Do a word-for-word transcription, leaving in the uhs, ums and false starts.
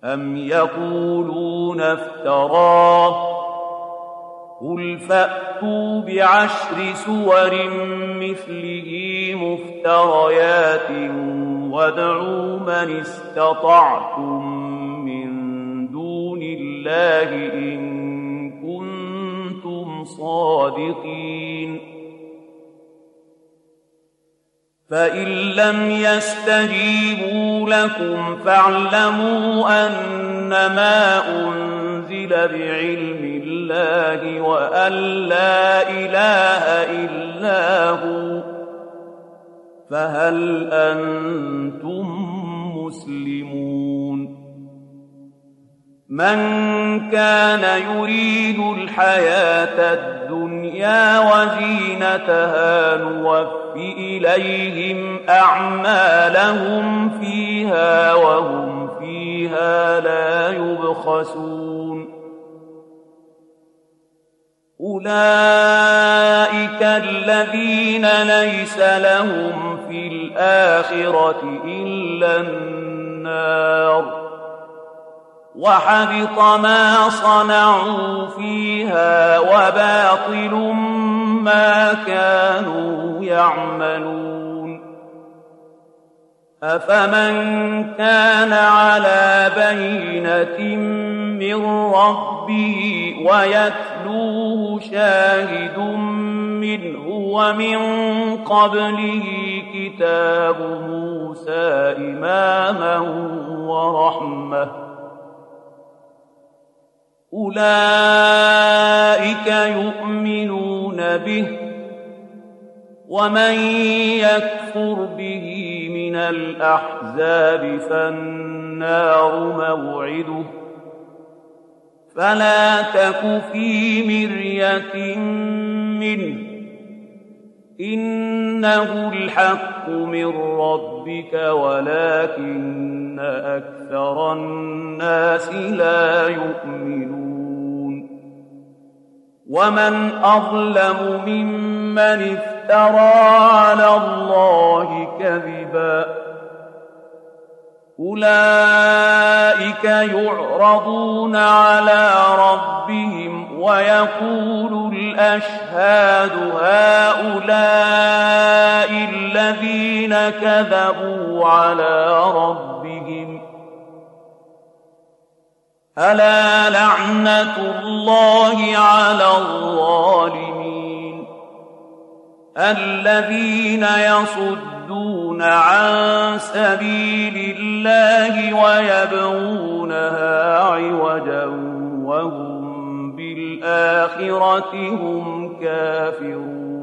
أم يقولون افتراه قل فأتوا بعشر سور مثله مفتريات وادعوا من استطعتم من دون الله إن كنتم صادقين فإن لم يستجيبوا لكم فاعلموا أنما أنزل بعلم الله وأن لا إله إلا هو فهل أنتم مسلمون من كان يريد الحياة الدنيا وزينتها نوف إليهم أعمالهم فيها وهم فيها لا يبخسون أولئك الذين ليس لهم في الآخرة إلا النار وحبط ما صنعوا فيها وباطل ما كانوا يعملون أفمن كان على بينة من ربه ويتلوه شاهد منه ومن قبله كتاب موسى إماما ورحمة أولئك يؤمنون به ومن يكفر به من الأحزاب فالنار موعده فلا تك في مرية منه إنه الحق من ربك ولكن أكثر الناس لا يؤمنون ومن أظلم ممن افترى على الله كذبا أولئك يعرضون على ربهم ويقول الأشهاد هؤلاء الذين كذبوا على ربهم ألا لعنة الله على الظالمين الذين يصدون عن سبيل الله ويبغونها عوجا وهم بالآخرة هم كافرون